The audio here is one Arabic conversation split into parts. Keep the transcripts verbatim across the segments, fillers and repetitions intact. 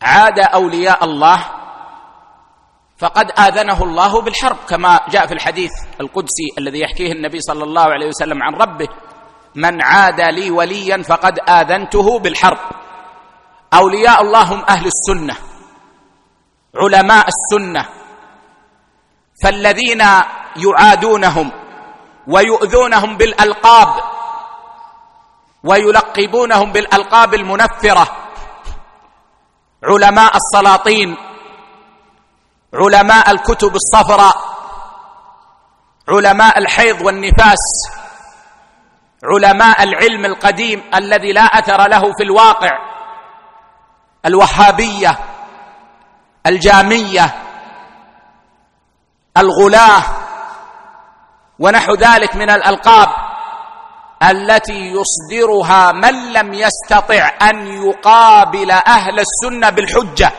عاد أولياء الله فقد آذنه الله بالحرب، كما جاء في الحديث القدسي الذي يحكيه النبي صلى الله عليه وسلم عن ربه: من عاد لي وليا فقد آذنته بالحرب. أولياء الله هم أهل السنة، علماء السنة، فالذين يعادونهم ويؤذونهم بالألقاب ويلقبونهم بالألقاب المنفرة: علماء السلاطين، علماء الكتب الصفراء، علماء الحيض والنفاس، علماء العلم القديم الذي لا أثر له في الواقع، الوهابية، الجامية، الغلاة، ونحو ذلك من الألقاب التي يصدرها من لم يستطع أن يقابل أهل السنة بالحجة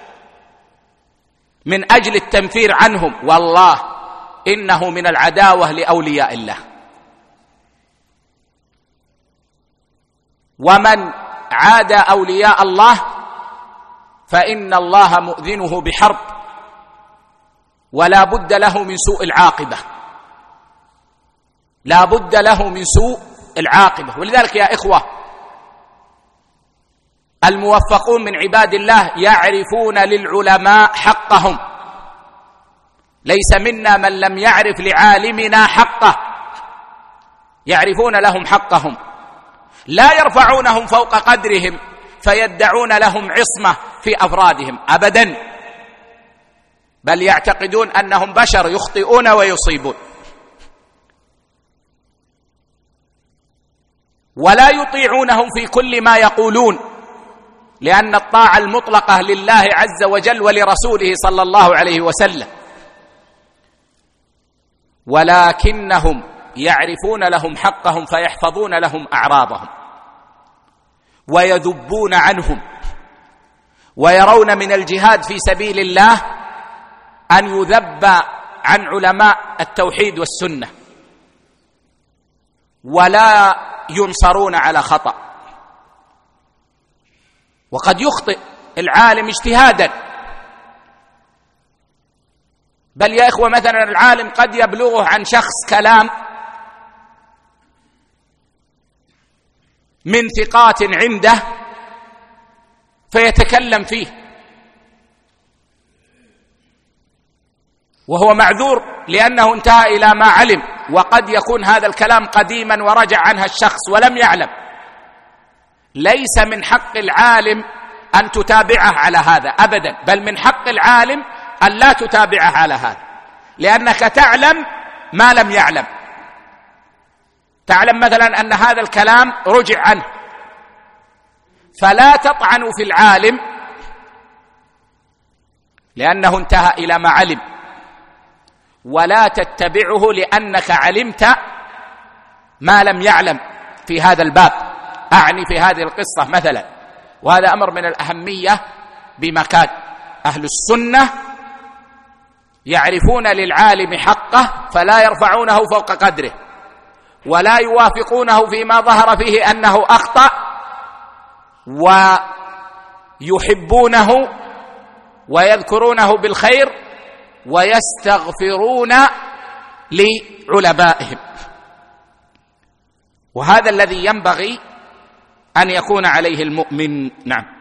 من أجل التنفير عنهم. والله إنه من العداوة لأولياء الله. ومن عاد أولياء الله فإن الله مؤذنه بحرب، ولا بد له من سوء العاقبة، لا بد له من سوء العاقبة. ولذلك يا إخوة، الموفقون من عباد الله يعرفون للعلماء حقهم، ليس منا من لم يعرف لعالمنا حقه، يعرفون لهم حقهم، لا يرفعونهم فوق قدرهم فيدعون لهم عصمة في أفرادهم أبدا، بل يعتقدون أنهم بشر يخطئون ويصيبون. ولا يطيعونهم في كل ما يقولون، لأن الطاعة المطلقة لله عز وجل ولرسوله صلى الله عليه وسلم، ولكنهم يعرفون لهم حقهم فيحفظون لهم أعراضهم ويذبون عنهم، ويرون من الجهاد في سبيل الله أن يذب عن علماء التوحيد والسنة، ولا ينصرون على خطأ. وقد يخطئ العالم اجتهادا، بل يا إخوة مثلا العالم قد يبلغه عن شخص كلام من ثقات عنده فيتكلم فيه وهو معذور لأنه انتهى إلى ما علم، وقد يكون هذا الكلام قديما ورجع عنها الشخص ولم يعلم. ليس من حق العالم أن تتابعه على هذا أبدا، بل من حق العالم أن لا تتابعه على هذا، لأنك تعلم ما لم يعلم. تعلم مثلا أن هذا الكلام رجع عنه، فلا تطعن في العالم لأنه انتهى إلى ما علم، ولا تتبعه لأنك علمت ما لم يعلم في هذا الباب، أعني في هذه القصة مثلا. وهذا أمر من الأهمية بمكان. أهل السنة يعرفون للعالم حقه فلا يرفعونه فوق قدره، ولا يوافقونه فيما ظهر فيه أنه أخطأ، ويحبونه ويذكرونه بالخير ويستغفرون لعلمائهم. وهذا الذي ينبغي أن يكون عليه المؤمن. نعم.